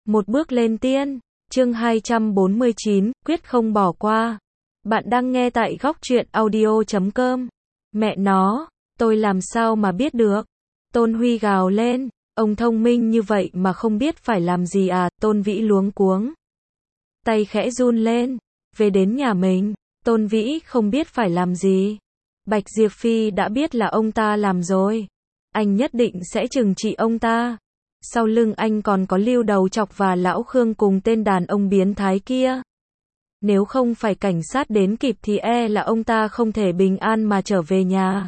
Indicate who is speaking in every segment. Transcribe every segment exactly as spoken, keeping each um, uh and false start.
Speaker 1: Một bước lên tiên, chương hai trăm bốn mươi chín, quyết không bỏ qua. Bạn đang nghe tại góc truyện audio chấm com. Mẹ nó, tôi làm sao mà biết được? Tôn Huy gào lên, ông thông minh như vậy mà không biết phải làm gì à? Tôn Vĩ luống cuống. Tay khẽ run lên, về đến nhà mình, Tôn Vĩ không biết phải làm gì. Bạch Diệp Phi đã biết là ông ta làm rồi. Anh nhất định sẽ trừng trị ông ta. Sau lưng anh còn có Lưu Đầu Chọc và Lão Khương cùng tên đàn ông biến thái kia. Nếu không phải cảnh sát đến kịp thì e là ông ta không thể bình an mà trở về nhà.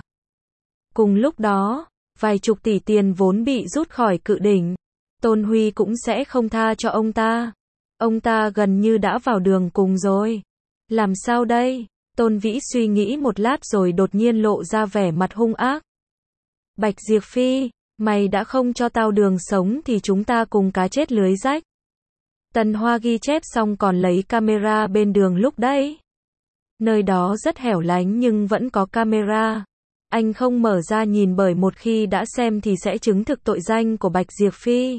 Speaker 1: Cùng lúc đó, vài chục tỷ tiền vốn bị rút khỏi Cự Đỉnh, Tôn Huy cũng sẽ không tha cho ông ta. Ông ta gần như đã vào đường cùng rồi. Làm sao đây? Tôn Vĩ suy nghĩ một lát rồi đột nhiên lộ ra vẻ mặt hung ác. Bạch Diệp Phi, mày đã không cho tao đường sống thì chúng ta cùng cá chết lưới rách. Tần Hoa ghi chép xong còn lấy camera bên đường lúc đấy. Nơi đó rất hẻo lánh nhưng vẫn có camera. Anh không mở ra nhìn bởi một khi đã xem thì sẽ chứng thực tội danh của Bạch Diệp Phi.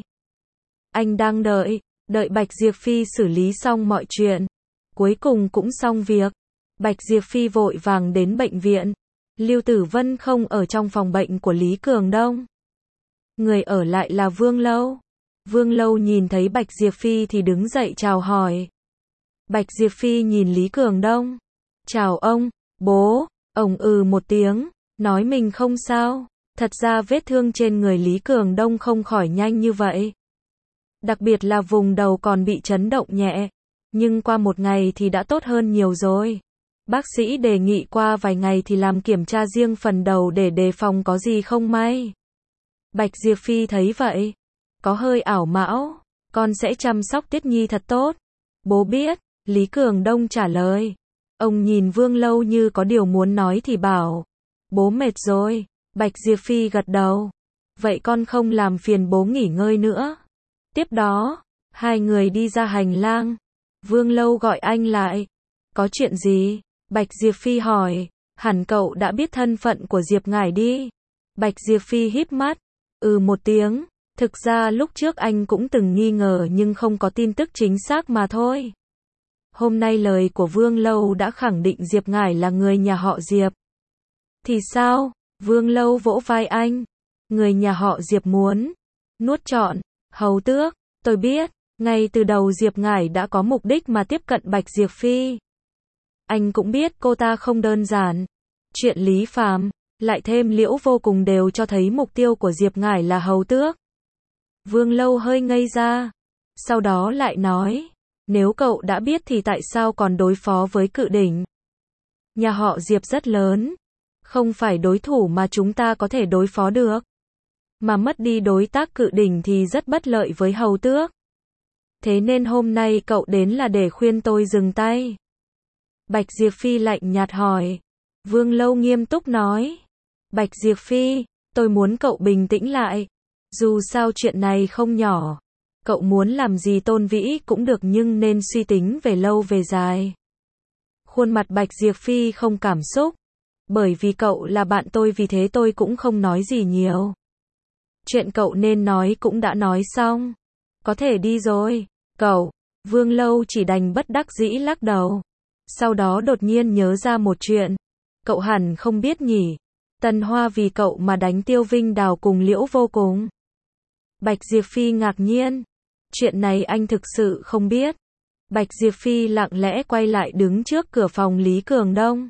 Speaker 1: Anh đang đợi, đợi Bạch Diệp Phi xử lý xong mọi chuyện. Cuối cùng cũng xong việc. Bạch Diệp Phi vội vàng đến bệnh viện. Lưu Tử Vân không ở trong phòng bệnh của Lý Cường Đông. Người ở lại là Vương Lâu. Vương Lâu nhìn thấy Bạch Diệp Phi thì đứng dậy chào hỏi. Bạch Diệp Phi nhìn Lý Cường Đông. Chào ông, bố. Ông ừ một tiếng, nói mình không sao. Thật ra vết thương trên người Lý Cường Đông không khỏi nhanh như vậy. Đặc biệt là vùng đầu còn bị chấn động nhẹ. Nhưng qua một ngày thì đã tốt hơn nhiều rồi. Bác sĩ đề nghị qua vài ngày thì làm kiểm tra riêng phần đầu để đề phòng có gì không may. Bạch Diệp Phi thấy vậy, có hơi ảo mão, con sẽ chăm sóc Tiết Nhi thật tốt. Bố biết, Lý Cường Đông trả lời. Ông nhìn Vương Lâu như có điều muốn nói thì bảo, bố mệt rồi. Bạch Diệp Phi gật đầu. Vậy con không làm phiền bố nghỉ ngơi nữa. Tiếp đó, hai người đi ra hành lang. Vương Lâu gọi anh lại. Có chuyện gì? Bạch Diệp Phi hỏi. Hẳn cậu đã biết thân phận của Diệp Ngải đi. Bạch Diệp Phi híp mắt. Ừ một tiếng. Thực ra lúc trước anh cũng từng nghi ngờ nhưng không có tin tức chính xác mà thôi. Hôm nay lời của Vương Lâu đã khẳng định Diệp Ngải là người nhà họ Diệp. Thì sao? Vương Lâu vỗ vai anh. Người nhà họ Diệp muốn nuốt trọn Hầu Tước. Tôi biết, ngay từ đầu Diệp Ngải đã có mục đích mà tiếp cận Bạch Diệp Phi. Anh cũng biết cô ta không đơn giản. Chuyện Lý Phàm, lại thêm Liễu Vô Cùng đều cho thấy mục tiêu của Diệp Ngải là Hầu Tước. Vương Lâu hơi ngây ra. Sau đó lại nói, nếu cậu đã biết thì tại sao còn đối phó với Cự Đỉnh? Nhà họ Diệp rất lớn. Không phải đối thủ mà chúng ta có thể đối phó được. Mà mất đi đối tác Cự Đỉnh thì rất bất lợi với Hầu Tước. Thế nên hôm nay cậu đến là để khuyên tôi dừng tay. Bạch Diệp Phi lạnh nhạt hỏi. Vương Lâu nghiêm túc nói. Bạch Diệp Phi, tôi muốn cậu bình tĩnh lại. Dù sao chuyện này không nhỏ. Cậu muốn làm gì Tôn Vĩ cũng được nhưng nên suy tính về lâu về dài. Khuôn mặt Bạch Diệp Phi không cảm xúc. Bởi vì cậu là bạn tôi vì thế tôi cũng không nói gì nhiều. Chuyện cậu nên nói cũng đã nói xong. Có thể đi rồi. Cậu, Vương Lâu chỉ đành bất đắc dĩ lắc đầu. Sau đó đột nhiên nhớ ra một chuyện. Cậu hẳn không biết nhỉ. Tần Hoa vì cậu mà đánh Tiêu Vinh Đào cùng Liễu Vô Cùng. Bạch Diệp Phi ngạc nhiên. Chuyện này anh thực sự không biết. Bạch Diệp Phi lặng lẽ quay lại đứng trước cửa phòng Lý Cường Đông.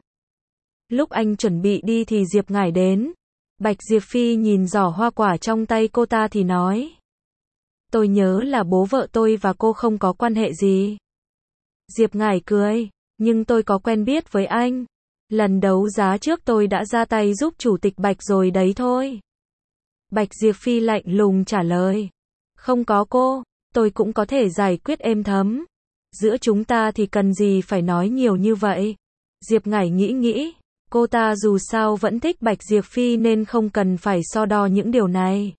Speaker 1: Lúc anh chuẩn bị đi thì Diệp Ngải đến. Bạch Diệp Phi nhìn giỏ hoa quả trong tay cô ta thì nói. Tôi nhớ là bố vợ tôi và cô không có quan hệ gì. Diệp Ngải cười. Nhưng tôi có quen biết với anh. Lần đấu giá trước tôi đã ra tay giúp chủ tịch Bạch rồi đấy thôi. Bạch Diệp Phi lạnh lùng trả lời. Không có cô, tôi cũng có thể giải quyết êm thấm. Giữa chúng ta thì cần gì phải nói nhiều như vậy. Diệp Ngải nghĩ nghĩ. Cô ta dù sao vẫn thích Bạch Diệp Phi nên không cần phải so đo những điều này.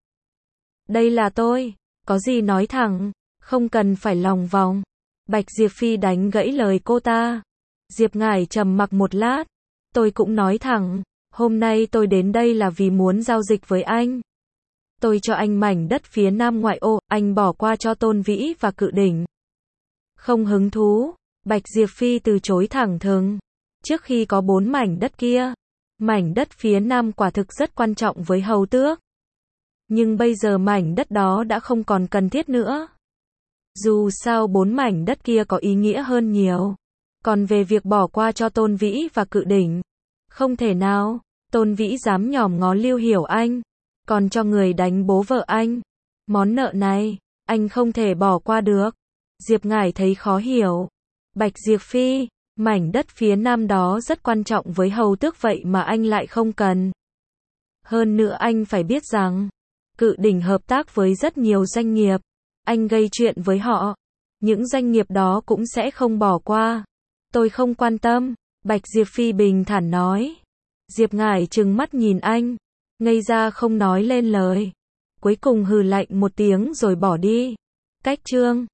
Speaker 1: Đây là tôi, có gì nói thẳng, không cần phải lòng vòng. Bạch Diệp Phi đánh gãy lời cô ta. Diệp Ngải trầm mặc một lát. Tôi cũng nói thẳng, hôm nay tôi đến đây là vì muốn giao dịch với anh. Tôi cho anh mảnh đất phía nam ngoại ô, anh bỏ qua cho Tôn Vĩ và Cự Đỉnh. Không hứng thú, Bạch Diệp Phi từ chối thẳng thừng. Trước khi có bốn mảnh đất kia, mảnh đất phía nam quả thực rất quan trọng với hầu tước. Nhưng bây giờ mảnh đất đó đã không còn cần thiết nữa. Dù sao bốn mảnh đất kia có ý nghĩa hơn nhiều. Còn về việc bỏ qua cho Tôn Vĩ và Cự Đỉnh, không thể nào. Tôn Vĩ dám nhòm ngó Lưu Hiểu Anh, còn cho người đánh bố vợ anh. Món nợ này, anh không thể bỏ qua được. Diệp Ngải thấy khó hiểu. Bạch Diệp Phi, mảnh đất phía nam đó rất quan trọng với hầu tước vậy mà anh lại không cần. Hơn nữa anh phải biết rằng, Cự Đỉnh hợp tác với rất nhiều doanh nghiệp. Anh gây chuyện với họ, những doanh nghiệp đó cũng sẽ không bỏ qua. Tôi không quan tâm, Bạch Diệp Phi bình thản nói. Diệp Ngải trừng mắt nhìn anh, ngây ra không nói lên lời. Cuối cùng hừ lạnh một tiếng rồi bỏ đi. Cách chương